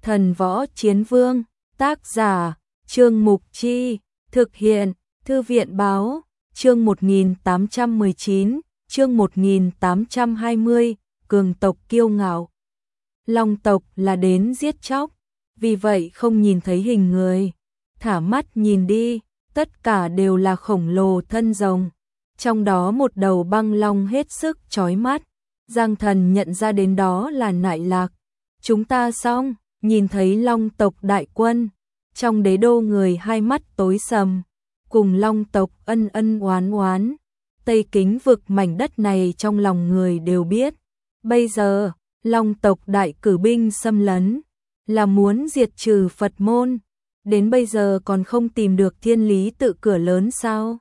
Thần Võ Chiến Vương, tác giả, Trương Mục Chi, thực hiện, Thư viện báo, chương 1819, chương 1820, cường tộc kiêu ngạo. Long tộc là đến giết chóc, vì vậy không nhìn thấy hình người. Thả mắt nhìn đi, tất cả đều là khổng lồ thân rồng. Trong đó một đầu băng long hết sức chói mắt. Giang Thần nhận ra đến đó là Nại Lạc. Chúng ta xong, nhìn thấy long tộc đại quân. Trong đế đô người hai mắt tối sầm, cùng long tộc ân ân oán oán. Tây Kính vực mảnh đất này trong lòng người đều biết. Bây giờ, long tộc đại cử binh xâm lấn, là muốn diệt trừ Phật môn. Đến bây giờ còn không tìm được Thiên Lý Tự cửa lớn sao?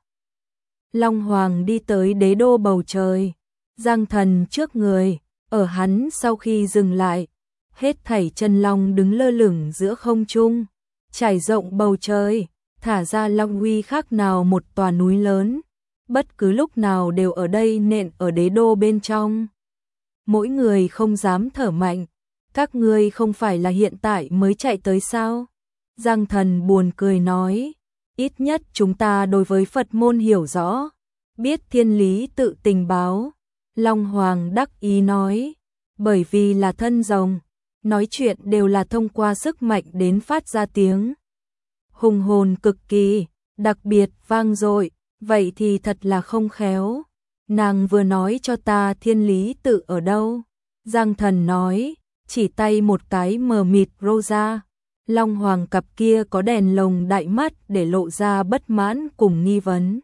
Long Hoàng đi tới đế đô bầu trời. Giang Thần trước người, ở hắn sau khi dừng lại. Hết thảy chân long đứng lơ lửng giữa không trung, trải rộng bầu trời, thả ra long uy khác nào một tòa núi lớn. Bất cứ lúc nào đều ở đây nện ở đế đô bên trong. Mỗi người không dám thở mạnh. Các ngươi không phải là hiện tại mới chạy tới sao? Giang Thần buồn cười nói, ít nhất chúng ta đối với Phật môn hiểu rõ, biết Thiên Lý Tự tình báo. Long Hoàng đắc ý nói, bởi vì là thân rồng, nói chuyện đều là thông qua sức mạnh đến phát ra tiếng. Hùng hồn cực kỳ, đặc biệt vang dội, vậy thì thật là không khéo. Nàng vừa nói cho ta Thiên Lý Tự ở đâu? Giang Thần nói, chỉ tay một cái mờ mịt Rosa. Long Hoàng cặp kia có đèn lồng đại mắt để lộ ra bất mãn cùng nghi vấn.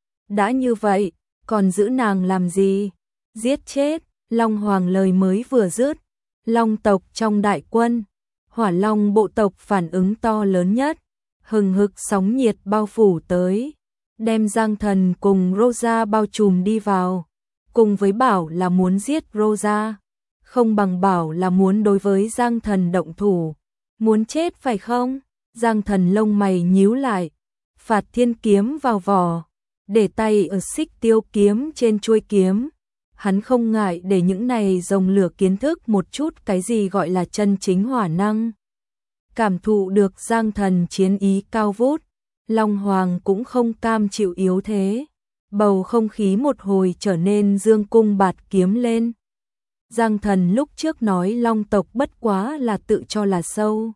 Đã như vậy, còn giữ nàng làm gì? Giết chết. Long Hoàng lời mới vừa dứt, long tộc trong đại quân, Hỏa Long bộ tộc phản ứng to lớn nhất, hừng hực sóng nhiệt bao phủ tới, đem Giang Thần cùng Rosa bao trùm đi vào. Cùng với bảo là muốn giết Rosa, không bằng bảo là muốn đối với Giang Thần động thủ. Muốn chết phải không? Giang Thần lông mày nhíu lại, phạt thiên kiếm vào vỏ, để tay ở xích tiêu kiếm trên chuôi kiếm. Hắn không ngại để những này rồng lửa kiến thức một chút cái gì gọi là chân chính hỏa năng. Cảm thụ được Giang Thần chiến ý cao vút, Long Hoàng cũng không cam chịu yếu thế. Bầu không khí một hồi trở nên dương cung bạt kiếm lên. Giang Thần lúc trước nói long tộc bất quá là tự cho là sâu.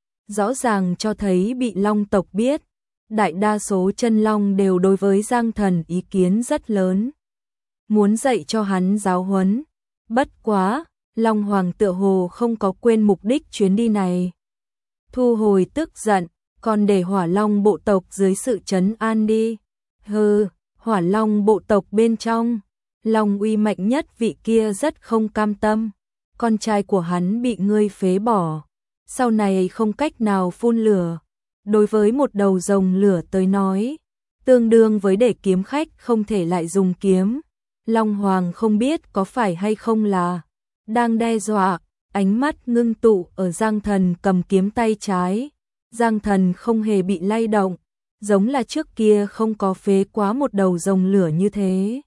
Rõ ràng cho thấy bị long tộc biết. Đại đa số chân long đều đối với Giang Thần ý kiến rất lớn. Muốn dạy cho hắn giáo huấn. Bất quá, Long Hoàng tựa hồ không có quên mục đích chuyến đi này. Thu hồi tức giận, còn để Hỏa Long bộ tộc dưới sự trấn an đi. Hừ, Hỏa Long bộ tộc bên trong, Long uy mạnh nhất vị kia rất không cam tâm. Con trai của hắn bị ngươi phế bỏ, sau này không cách nào phun lửa. Đối với một đầu rồng lửa tới nói, tương đương với để kiếm khách không thể lại dùng kiếm. Long Hoàng không biết có phải hay không là đang đe dọa, ánh mắt ngưng tụ ở Giang Thần cầm kiếm tay trái. Giang Thần không hề bị lay động, giống là trước kia không có phế quá một đầu rồng lửa như thế.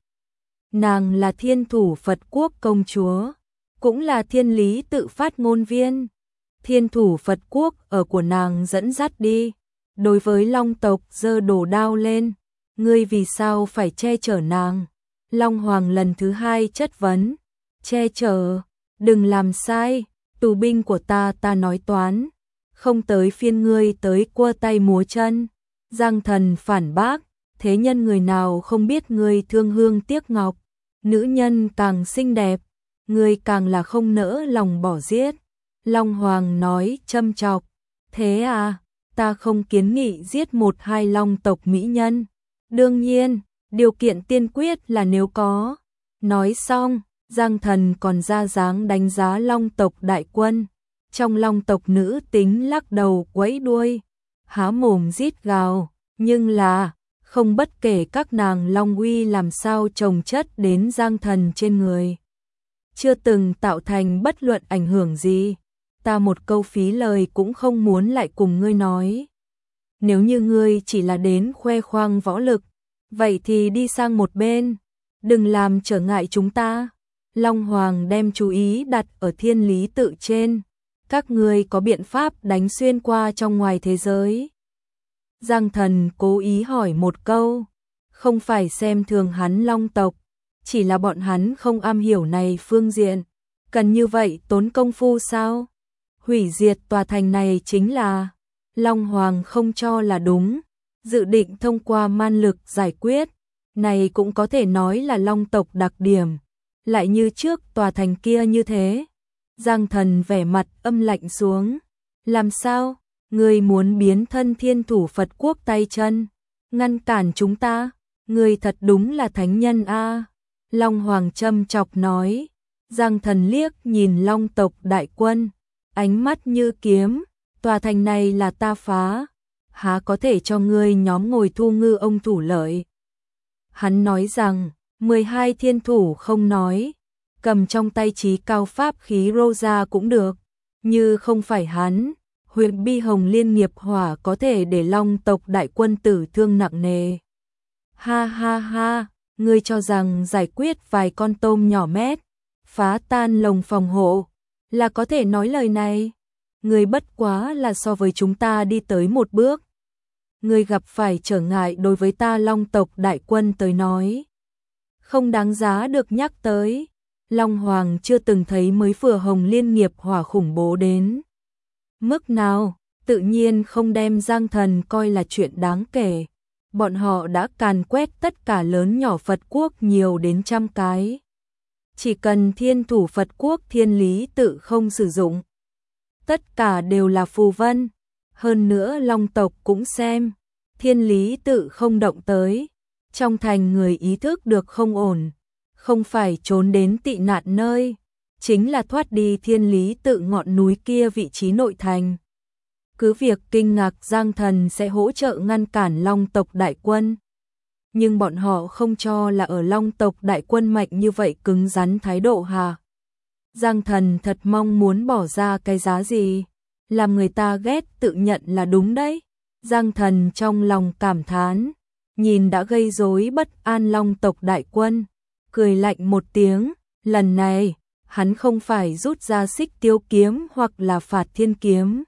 Nàng là Thiên Thủ Phật Quốc công chúa, cũng là Thiên Lý Tự phát ngôn viên. Thiên Thủ Phật Quốc ở của nàng dẫn dắt đi. Đối với long tộc giơ đồ đao lên, ngươi vì sao phải che chở nàng? Long Hoàng lần thứ hai chất vấn, che chở, đừng làm sai, tù binh của ta nói toán, không tới phiên ngươi tới cua tay múa chân. Giang Thần phản bác, thế nhân người nào không biết ngươi thương hương tiếc ngọc, nữ nhân càng xinh đẹp, ngươi càng là không nỡ lòng bỏ giết. Long Hoàng nói châm chọc, thế à, ta không kiến nghị giết một hai long tộc mỹ nhân. Đương nhiên, điều kiện tiên quyết là nếu có. Nói xong, Giang Thần còn ra dáng đánh giá long tộc đại quân. Trong long tộc nữ tính lắc đầu quẫy đuôi, há mồm rít gào, nhưng là, không bất kể các nàng long uy làm sao chồng chất đến Giang Thần trên người. Chưa từng tạo thành bất luận ảnh hưởng gì. Ta một câu phí lời cũng không muốn lại cùng ngươi nói. Nếu như ngươi chỉ là đến khoe khoang võ lực, vậy thì đi sang một bên, đừng làm trở ngại chúng ta. Long Hoàng đem chú ý đặt ở Thiên Lý Tự trên, các ngươi có biện pháp đánh xuyên qua trong ngoài thế giới? Giang Thần cố ý hỏi một câu, không phải xem thường hắn Long tộc, chỉ là bọn hắn không am hiểu này phương diện, cần như vậy tốn công phu sao? Hủy diệt tòa thành này chính là Long Hoàng không cho là đúng, dự định thông qua man lực giải quyết, này cũng có thể nói là Long tộc đặc điểm, lại như trước tòa thành kia như thế. Giang Thần vẻ mặt âm lạnh xuống, làm sao? Ngươi muốn biến thân thiên thủ Phật quốc tay chân, ngăn cản chúng ta, ngươi thật đúng là thánh nhân a. Long Hoàng châm chọc nói. Giang Thần liếc nhìn Long tộc đại quân, ánh mắt như kiếm, tòa thành này là ta phá, há có thể cho ngươi nhóm ngồi thu ngư ông thủ lợi. Hắn nói rằng, 12 thiên thủ không nói, cầm trong tay chí cao pháp khí Rosa cũng được, như không phải hắn, huyện Bi Hồng Liên nghiệp hỏa có thể để Long tộc đại quân tử thương nặng nề. Ha ha ha, ngươi cho rằng giải quyết vài con tôm nhỏ mét, phá tan lồng phòng hộ, là có thể nói lời này? Ngươi bất quá là so với chúng ta đi tới một bước. Ngươi gặp phải trở ngại đối với ta Long tộc đại quân tới nói, không đáng giá được nhắc tới. Long Hoàng chưa từng thấy mới vừa Hồng Liên nghiệp hỏa khủng bố đến mức nào, tự nhiên không đem Giang Thần coi là chuyện đáng kể. Bọn họ đã càn quét tất cả lớn nhỏ Phật quốc nhiều đến trăm cái. Chỉ cần thiên thủ Phật quốc thiên lý tự không sử dụng, tất cả đều là phù vân. Hơn nữa Long tộc cũng xem, thiên lý tự không động tới, trong thành người ý thức được không ổn, không phải trốn đến tị nạn nơi, chính là thoát đi thiên lý tự ngọn núi kia vị trí nội thành. Cứ việc kinh ngạc Giang Thần sẽ hỗ trợ ngăn cản Long tộc đại quân, nhưng bọn họ không cho là ở Long tộc đại quân mạnh như vậy cứng rắn thái độ hà. Giang Thần thật mong muốn bỏ ra cái giá gì, làm người ta ghét tự nhận là đúng đấy. Giang Thần trong lòng cảm thán, nhìn đã gây rối bất an Long tộc đại quân, cười lạnh một tiếng, lần này, hắn không phải rút ra Xích Tiêu kiếm hoặc là Phạt Thiên kiếm,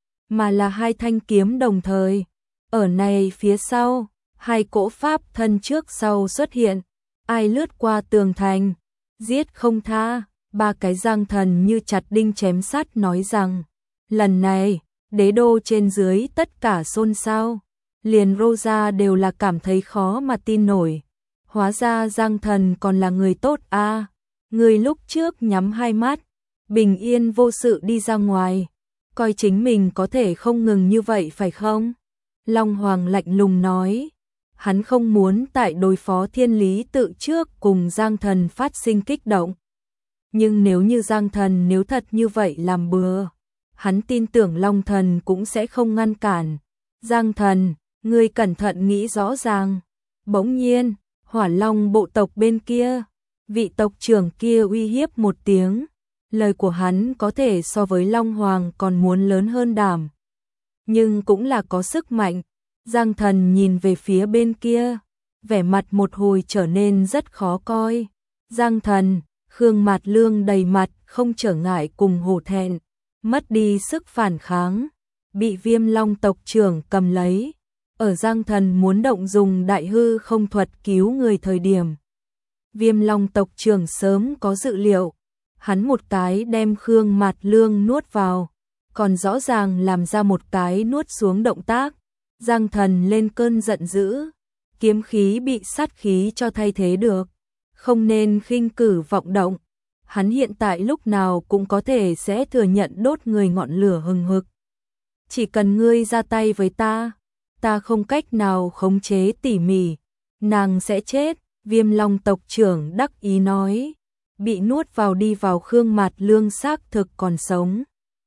mà là hai thanh kiếm đồng thời. Ở này phía sau, hai cỗ pháp thân trước sau xuất hiện, ai lướt qua tường thành, giết không tha. Ba cái Giang Thần như chặt đinh chém sắt nói rằng, lần này, đế đô trên dưới tất cả xôn xao, liền Rosa đều là cảm thấy khó mà tin nổi. Hóa ra Giang Thần còn là người tốt a. Người lúc trước nhắm hai mắt, bình yên vô sự đi ra ngoài, coi chính mình có thể không ngừng như vậy phải không? Long Hoàng lạnh lùng nói, hắn không muốn tại đối phó thiên lý tự trước cùng Giang Thần phát sinh kích động. Nhưng nếu như Giang Thần nếu thật như vậy làm bừa, hắn tin tưởng Long Thần cũng sẽ không ngăn cản. Giang Thần, ngươi cẩn thận nghĩ rõ ràng. Bỗng nhiên, Hỏa Long bộ tộc bên kia, vị tộc trưởng kia uy hiếp một tiếng, lời của hắn có thể so với Long Hoàng còn muốn lớn hơn đảm, nhưng cũng là có sức mạnh. Giang Thần nhìn về phía bên kia, vẻ mặt một hồi trở nên rất khó coi. Giang Thần, Khương Mạt Lương đầy mặt không trở ngại cùng hổ thẹn, mất đi sức phản kháng, bị Viêm Long tộc trưởng cầm lấy. Ở Giang Thần muốn động dùng đại hư không thuật cứu người thời điểm, Viêm Long tộc trưởng sớm có dự liệu, hắn một cái đem Khương Mạt Lương nuốt vào, còn rõ ràng làm ra một cái nuốt xuống động tác. Giang Thần lên cơn giận dữ, kiếm khí bị sát khí cho thay thế được, không nên khinh cử vọng động. Hắn hiện tại lúc nào cũng có thể sẽ thừa nhận đốt người ngọn lửa hừng hực. Chỉ cần ngươi ra tay với ta, ta không cách nào khống chế tỉ mỉ, nàng sẽ chết. Viêm Long tộc trưởng đắc ý nói, bị nuốt vào đi vào Khương Mạt Lương xác thực còn sống.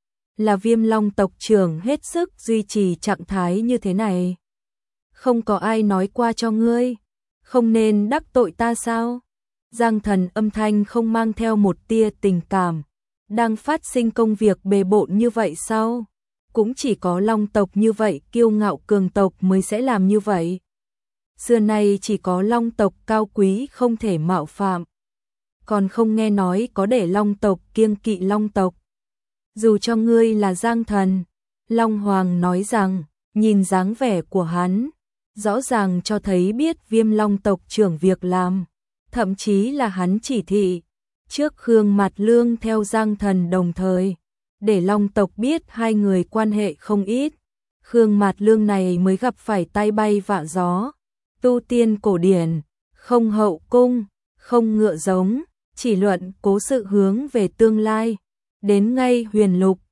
Là Viêm Long tộc trưởng hết sức duy trì trạng thái như thế này. Không có ai nói qua cho ngươi, không nên đắc tội ta sao? Giang Thần âm thanh không mang theo một tia tình cảm, đang phát sinh công việc bề bộn như vậy sao? Cũng chỉ có Long tộc như vậy kiêu ngạo cường tộc mới sẽ làm như vậy. Xưa nay chỉ có Long tộc cao quý không thể mạo phạm, còn không nghe nói có để Long tộc kiêng kỵ Long tộc. dù cho ngươi là Giang Thần. Long Hoàng nói rằng, nhìn dáng vẻ của hắn, rõ ràng cho thấy biết Viêm Long tộc trưởng việc làm, thậm chí là hắn chỉ thị trước Khương Mạt Lương theo Giang Thần đồng thời, để Long tộc biết hai người quan hệ không ít. Khương Mạt Lương này mới gặp phải tai bay vạ gió, tu tiên cổ điển, không hậu cung, không ngựa giống, chỉ luận cố sự hướng về tương lai. Đến ngay Huyền Lục,